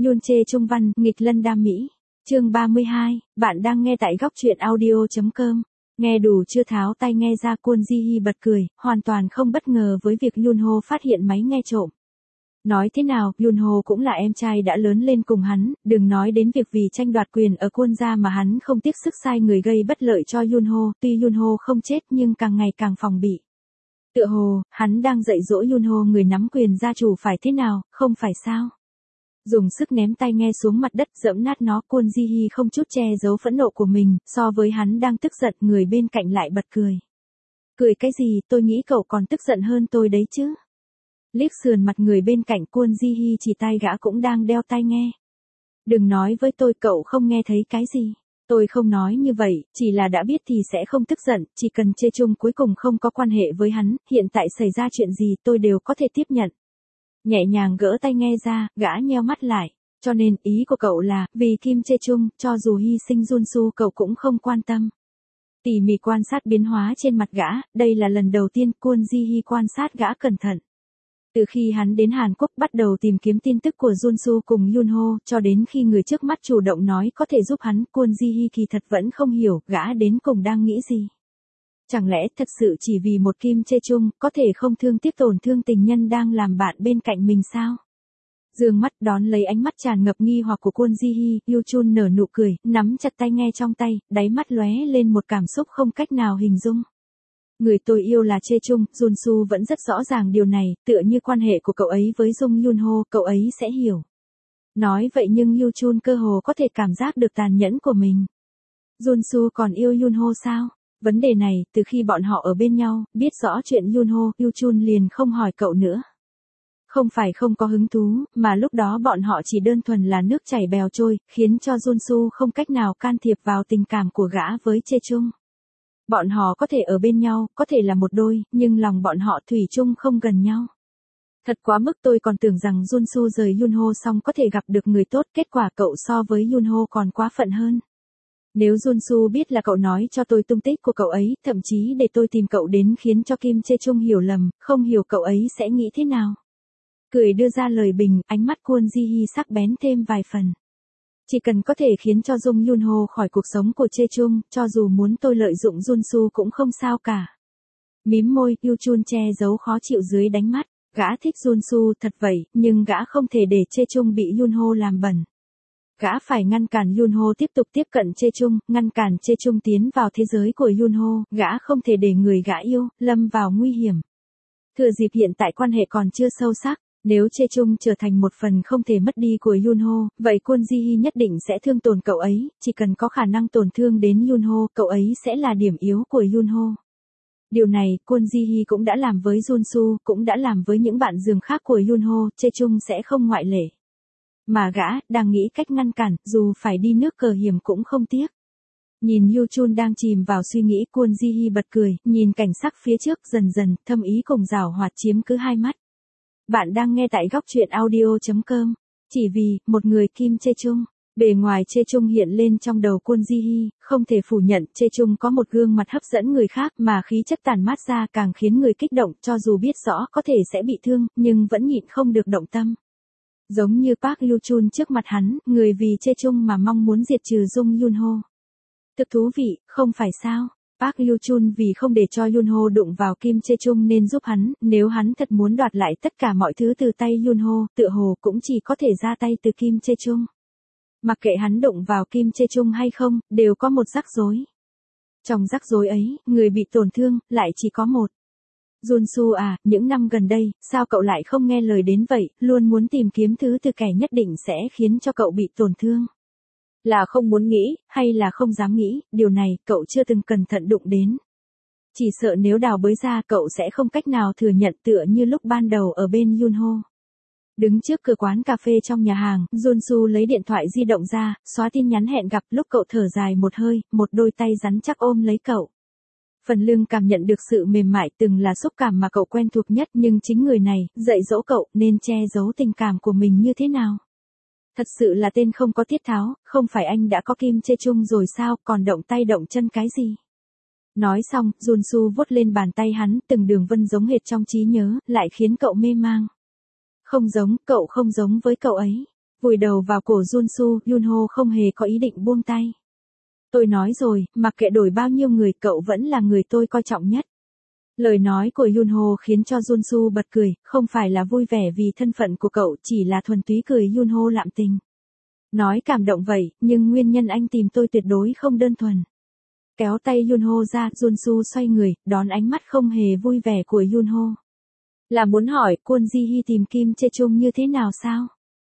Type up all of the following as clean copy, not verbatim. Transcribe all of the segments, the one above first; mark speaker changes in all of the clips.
Speaker 1: Yoon Chae Trung văn, nghịch lân đam mỹ. Chương 32, bạn đang nghe tại góc truyện audio.com. Nghe đủ chưa tháo tai nghe ra, Kwon Ji Hee bật cười, hoàn toàn không bất ngờ với việc Yoon Ho phát hiện máy nghe trộm. Nói thế nào, Yoon Ho cũng là em trai đã lớn lên cùng hắn, đừng nói đến việc vì tranh đoạt quyền ở Kwon gia mà hắn không tiếc sức sai người gây bất lợi cho Yoon Ho, tuy Yoon Ho không chết nhưng càng ngày càng phòng bị. Tựa hồ, hắn đang dạy dỗ Yoon Ho người nắm quyền gia chủ phải thế nào, không phải sao? Dùng sức ném tai nghe xuống mặt đất dẫm nát nó, Kwon Ji Hee không chút che giấu phẫn nộ của mình, so với hắn đang tức giận, người bên cạnh lại bật cười. Cười cái gì, tôi nghĩ cậu còn tức giận hơn tôi đấy chứ. Liếc sườn mặt người bên cạnh, Kwon Ji Hee chỉ tay gã cũng đang đeo tai nghe. Đừng nói với tôi cậu không nghe thấy cái gì. Tôi không nói như vậy, chỉ là đã biết thì sẽ không tức giận, chỉ cần Chae Trung cuối cùng không có quan hệ với hắn, hiện tại xảy ra chuyện gì tôi đều có thể tiếp nhận. Nhẹ nhàng gỡ tai nghe ra, gã nheo mắt lại. Cho nên ý của cậu là, vì Kim Chae Trung, cho dù hy sinh Junsu cậu cũng không quan tâm. Tỉ mỉ quan sát biến hóa trên mặt gã, đây là lần đầu tiên Kwon Ji Hee quan sát gã cẩn thận. Từ khi hắn đến Hàn Quốc bắt đầu tìm kiếm tin tức của Junsu cùng Yoon Ho, cho đến khi người trước mắt chủ động nói có thể giúp hắn, Kwon Ji Hee kỳ thật vẫn không hiểu gã đến cùng đang nghĩ gì. Chẳng lẽ thật sự chỉ vì một Kim Chae Trung, có thể không thương tiếc tổn thương tình nhân đang làm bạn bên cạnh mình sao? Dương mắt đón lấy ánh mắt tràn ngập nghi hoặc của Kwon Ji Hee, Yoo Chun nở nụ cười, nắm chặt tai nghe trong tay, đáy mắt lóe lên một cảm xúc không cách nào hình dung. Người tôi yêu là Chae Trung, Junsu vẫn rất rõ ràng điều này, tựa như quan hệ của cậu ấy với Jung Yoon Ho, cậu ấy sẽ hiểu. Nói vậy nhưng Yoo Chun cơ hồ có thể cảm giác được tàn nhẫn của mình. Junsu còn yêu Yoon Ho sao? Vấn đề này, từ khi bọn họ ở bên nhau, biết rõ chuyện Yoon Ho, Yoo Chun liền không hỏi cậu nữa. Không phải không có hứng thú, mà lúc đó bọn họ chỉ đơn thuần là nước chảy bèo trôi, khiến cho Junsu không cách nào can thiệp vào tình cảm của gã với Chae Trung. Bọn họ có thể ở bên nhau, có thể là một đôi, nhưng lòng bọn họ thủy chung không gần nhau. Thật quá mức, tôi còn tưởng rằng Junsu rời Yoon Ho xong có thể gặp được người tốt, kết quả cậu so với Yoon Ho còn quá phận hơn. Nếu Junsu biết là cậu nói cho tôi tung tích của cậu ấy, thậm chí để tôi tìm cậu đến khiến cho Kim Chae Trung hiểu lầm, không hiểu cậu ấy sẽ nghĩ thế nào. Cười đưa ra lời bình, ánh mắt Kwon Ji Hee sắc bén thêm vài phần. Chỉ cần có thể khiến cho Jung Yoon Ho khỏi cuộc sống của Chae Trung, cho dù muốn tôi lợi dụng Junsu cũng không sao cả. Mím môi, Yoo Chun che giấu khó chịu dưới đánh mắt. Gã thích Junsu thật vậy, nhưng gã không thể để Chae Trung bị Yoon Ho làm bẩn. Gã phải ngăn cản Yoon Ho tiếp tục tiếp cận Chae Trung, ngăn cản Chae Trung tiến vào thế giới của Yoon Ho, gã không thể để người gã yêu, lâm vào nguy hiểm. Thừa dịp hiện tại quan hệ còn chưa sâu sắc, nếu Chae Trung trở thành một phần không thể mất đi của Yoon Ho, vậy Kwon Ji Hee nhất định sẽ thương tổn cậu ấy, chỉ cần có khả năng tổn thương đến Yoon Ho, cậu ấy sẽ là điểm yếu của Yoon Ho. Điều này, Kwon Ji Hee cũng đã làm với Junsu, cũng đã làm với những bạn giường khác của Yoon Ho, Chae Trung sẽ không ngoại lệ. Mà gã, đang nghĩ cách ngăn cản, dù phải đi nước cờ hiểm cũng không tiếc. Nhìn Yoo Chun đang chìm vào suy nghĩ, Kwon Ji Hee bật cười, nhìn cảnh sắc phía trước, dần dần, thâm ý cùng giảo hoạt chiếm cứ hai mắt. Bạn đang nghe tại góc truyện audio.com. Chỉ vì, một người Kim Chae Trung. Bề ngoài Chae Trung hiện lên trong đầu Kwon Ji Hee, không thể phủ nhận Chae Trung có một gương mặt hấp dẫn người khác mà khí chất tàn mát ra càng khiến người kích động, cho dù biết rõ có thể sẽ bị thương, nhưng vẫn nhịn không được động tâm. Giống như Park Yoo Chun trước mặt hắn, người vì Chae Trung mà mong muốn diệt trừ Jung Yoon Ho. Thực thú vị, không phải sao? Park Yoo Chun vì không để cho Yoon Ho đụng vào Kim Chae Trung nên giúp hắn, nếu hắn thật muốn đoạt lại tất cả mọi thứ từ tay Yoon Ho, tựa hồ cũng chỉ có thể ra tay từ Kim Chae Trung. Mặc kệ hắn đụng vào Kim Chae Trung hay không, đều có một rắc rối. Trong rắc rối ấy, người bị tổn thương, lại chỉ có một. Junsu à, những năm gần đây, sao cậu lại không nghe lời đến vậy, luôn muốn tìm kiếm thứ từ kẻ nhất định sẽ khiến cho cậu bị tổn thương. Là không muốn nghĩ, hay là không dám nghĩ, điều này, cậu chưa từng cẩn thận đụng đến. Chỉ sợ nếu đào bới ra cậu sẽ không cách nào thừa nhận tựa như lúc ban đầu ở bên Yoon Ho. Đứng trước cửa quán cà phê trong nhà hàng, Junsu lấy điện thoại di động ra, xóa tin nhắn hẹn gặp, lúc cậu thở dài một hơi, một đôi tay rắn chắc ôm lấy cậu. Phần lưng cảm nhận được sự mềm mại từng là xúc cảm mà cậu quen thuộc nhất, nhưng chính người này, dạy dỗ cậu nên che giấu tình cảm của mình như thế nào. Thật sự là tên không có tiết tháo, không phải anh đã có Kim Chae Trung rồi sao, còn động tay động chân cái gì. Nói xong, Junsu vuốt lên bàn tay hắn, từng đường vân giống hệt trong trí nhớ, lại khiến cậu mê mang. Không giống, cậu không giống với cậu ấy. Vùi đầu vào cổ Junsu, Yunho không hề có ý định buông tay. Tôi nói rồi, mặc kệ đổi bao nhiêu người cậu vẫn là người tôi coi trọng nhất. Lời nói của Yunho khiến cho Junsu bật cười, không phải là vui vẻ vì thân phận của cậu, chỉ là thuần túy cười Yunho lạm tình. Nói cảm động vậy, nhưng nguyên nhân anh tìm tôi tuyệt đối không đơn thuần. Kéo tay Yunho ra, Junsu xoay người, đón ánh mắt không hề vui vẻ của Yunho. Là muốn hỏi, Kwon Ji-hee tìm Kim Chae-chung như thế nào sao?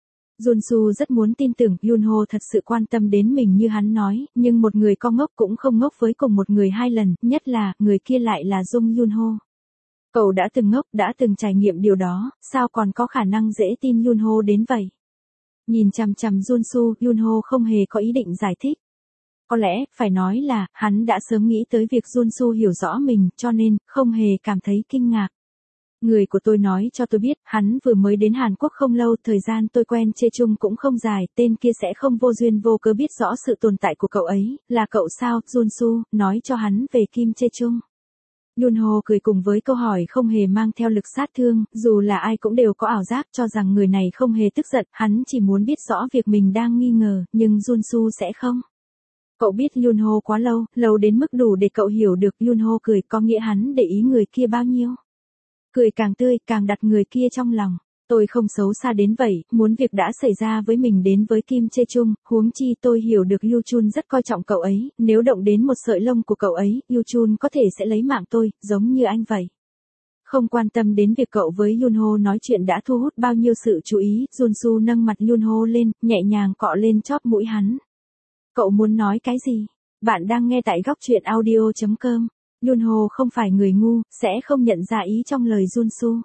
Speaker 1: Junsu rất muốn tin tưởng Yunho thật sự quan tâm đến mình như hắn nói, nhưng một người con ngốc cũng không ngốc với cùng một người hai lần, nhất là, người kia lại là Jung Yunho. Cậu đã từng ngốc, đã từng trải nghiệm điều đó, sao còn có khả năng dễ tin Yunho đến vậy? Nhìn chằm chằm Junsu, Yunho không hề có ý định giải thích. Có lẽ, phải nói là, hắn đã sớm nghĩ tới việc Junsu hiểu rõ mình, cho nên, không hề cảm thấy kinh ngạc. Người của tôi nói cho tôi biết, hắn vừa mới đến Hàn Quốc không lâu, thời gian tôi quen Chae-chung cũng không dài, tên kia sẽ không vô duyên vô cớ biết rõ sự tồn tại của cậu ấy, là cậu sao, Junsu, nói cho hắn về Kim Chae-chung. Yunho cười cùng với câu hỏi không hề mang theo lực sát thương, dù là ai cũng đều có ảo giác cho rằng người này không hề tức giận, hắn chỉ muốn biết rõ việc mình đang nghi ngờ, nhưng Junsu sẽ không. Cậu biết Yunho quá lâu, lâu đến mức đủ để cậu hiểu được Yunho cười có nghĩa hắn để ý người kia bao nhiêu. Cười càng tươi, càng đặt người kia trong lòng. Tôi không xấu xa đến vậy, muốn việc đã xảy ra với mình đến với Kim Chae-chung, huống chi tôi hiểu được Yu Chun rất coi trọng cậu ấy, nếu động đến một sợi lông của cậu ấy, Yu Chun có thể sẽ lấy mạng tôi, giống như anh vậy. Không quan tâm đến việc cậu với Yunho nói chuyện đã thu hút bao nhiêu sự chú ý, Junsu nâng mặt Yunho lên, nhẹ nhàng cọ lên chóp mũi hắn. Cậu muốn nói cái gì? Bạn đang nghe tại góc truyện audio.com. Yunho không phải người ngu, sẽ không nhận ra ý trong lời Junsu.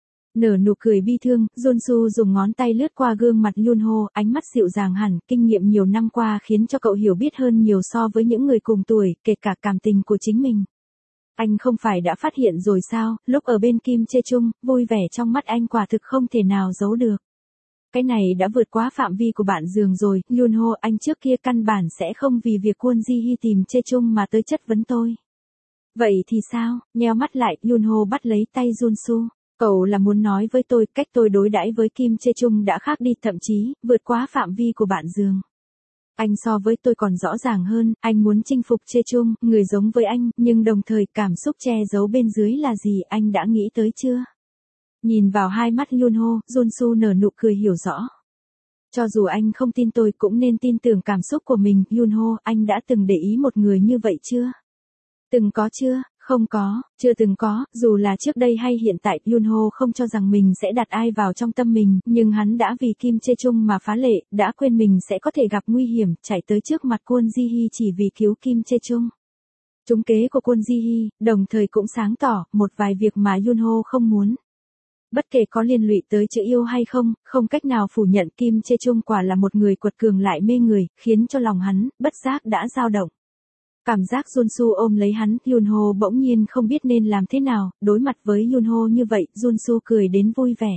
Speaker 1: Nở nụ cười bi thương, Junsu dùng ngón tay lướt qua gương mặt Yunho, ánh mắt dịu dàng hẳn, kinh nghiệm nhiều năm qua khiến cho cậu hiểu biết hơn nhiều so với những người cùng tuổi, kể cả cảm tình của chính mình. Anh không phải đã phát hiện rồi sao, lúc ở bên Kim Chae-chung, vui vẻ trong mắt anh quả thực không thể nào giấu được. Cái này đã vượt quá phạm vi của bạn giường rồi, Yunho, anh trước kia căn bản sẽ không vì việc Kwon Ji-hee tìm Chae-chung mà tới chất vấn tôi. Vậy thì sao, nheo mắt lại, Yunho bắt lấy tay Junsu. Cậu là muốn nói với tôi, cách tôi đối đãi với Kim Chae-chung đã khác đi, thậm chí, vượt quá phạm vi của bạn giường. Anh so với tôi còn rõ ràng hơn, anh muốn chinh phục Chae-chung, người giống với anh, nhưng đồng thời cảm xúc che giấu bên dưới là gì, anh đã nghĩ tới chưa? Nhìn vào hai mắt Yunho, Junsu nở nụ cười hiểu rõ. Cho dù anh không tin tôi cũng nên tin tưởng cảm xúc của mình, Yunho, anh đã từng để ý một người như vậy chưa? Từng có chưa? Không có, chưa từng có, dù là trước đây hay hiện tại, Yunho không cho rằng mình sẽ đặt ai vào trong tâm mình, nhưng hắn đã vì Kim Chae-chung mà phá lệ, đã quên mình sẽ có thể gặp nguy hiểm, chạy tới trước mặt Kwon Ji-hee chỉ vì cứu Kim Chae-chung. Trúng kế của Kwon Ji-hee, đồng thời cũng sáng tỏ, một vài việc mà Yunho không muốn. Bất kể có liên lụy tới chữ yêu hay không, không cách nào phủ nhận Kim Chae-chung quả là một người quật cường lại mê người, khiến cho lòng hắn, bất giác đã dao động. Cảm giác Junsu ôm lấy hắn, Yunho bỗng nhiên không biết nên làm thế nào, đối mặt với Yunho như vậy, Junsu cười đến vui vẻ.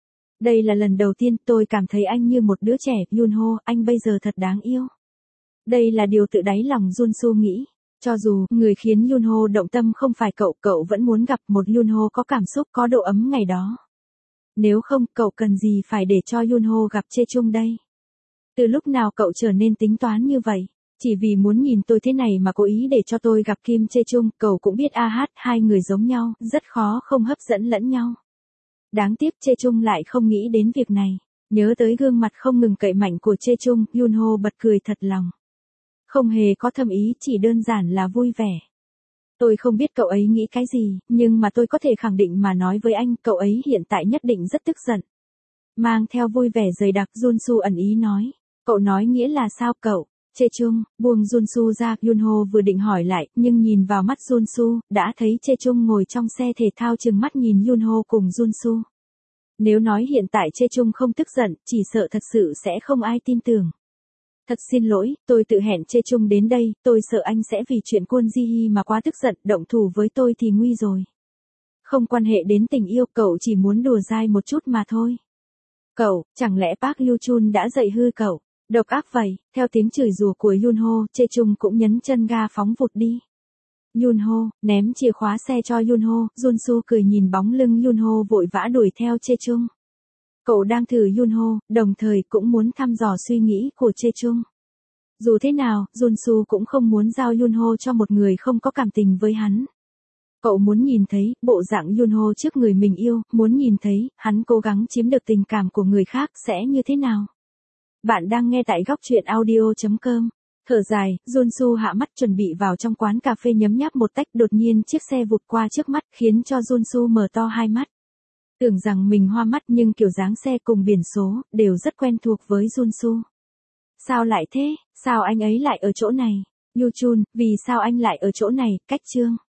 Speaker 1: Đây là lần đầu tiên tôi cảm thấy anh như một đứa trẻ, Yunho, anh bây giờ thật đáng yêu. Đây là điều tự đáy lòng Junsu nghĩ. Cho dù, người khiến Yunho động tâm không phải cậu, cậu vẫn muốn gặp một Yunho có cảm xúc, có độ ấm ngày đó. Nếu không, cậu cần gì phải để cho Yunho gặp Chae-chung đây? Từ lúc nào cậu trở nên tính toán như vậy? Chỉ vì muốn nhìn tôi thế này mà cố ý để cho tôi gặp Kim Chae-chung, cậu cũng biết hai người giống nhau, rất khó không hấp dẫn lẫn nhau. Đáng tiếc Chae-chung lại không nghĩ đến việc này. Nhớ tới gương mặt không ngừng cậy mạnh của Chae-chung, Yunho bật cười thật lòng. Không hề có thâm ý, chỉ đơn giản là vui vẻ. Tôi không biết cậu ấy nghĩ cái gì, nhưng mà tôi có thể khẳng định mà nói với anh, cậu ấy hiện tại nhất định rất tức giận. Mang theo vui vẻ dày đặc, Junsu ẩn ý nói. Cậu nói nghĩa là sao cậu? Chae-chung, buông Junsu ra, Yunho vừa định hỏi lại, nhưng nhìn vào mắt Junsu, đã thấy Chae-chung ngồi trong xe thể thao chừng mắt nhìn Yunho cùng Junsu. Nếu nói hiện tại Chae-chung không tức giận, chỉ sợ thật sự sẽ không ai tin tưởng. Thật xin lỗi, tôi tự hẹn Chae-chung đến đây, tôi sợ anh sẽ vì chuyện Kwon Ji-hee mà quá tức giận, động thủ với tôi thì nguy rồi. Không quan hệ đến tình yêu, cậu chỉ muốn đùa dai một chút mà thôi. Cậu, chẳng lẽ Park Yu-chun đã dạy hư cậu? Độc ác vậy, theo tiếng chửi rủa của Yunho, Chae-chung cũng nhấn chân ga phóng vụt đi. Yunho, ném chìa khóa xe cho Yunho, Junsu cười nhìn bóng lưng Yunho vội vã đuổi theo Chae-chung. Cậu đang thử Yunho, đồng thời cũng muốn thăm dò suy nghĩ của Chae-chung. Dù thế nào, Junsu cũng không muốn giao Yunho cho một người không có cảm tình với hắn. Cậu muốn nhìn thấy bộ dạng Yunho trước người mình yêu, muốn nhìn thấy hắn cố gắng chiếm được tình cảm của người khác sẽ như thế nào. Bạn đang nghe tại góc truyện audio.com. Thở dài, Junsu hạ mắt chuẩn bị vào trong quán cà phê nhấm nháp một tách, đột nhiên chiếc xe vụt qua trước mắt khiến cho Junsu mở to hai mắt. Tưởng rằng mình hoa mắt nhưng kiểu dáng xe cùng biển số đều rất quen thuộc với Junsu. Sao lại thế, sao anh ấy lại ở chỗ này? Yu Chun, vì sao anh lại ở chỗ này, cách Trương?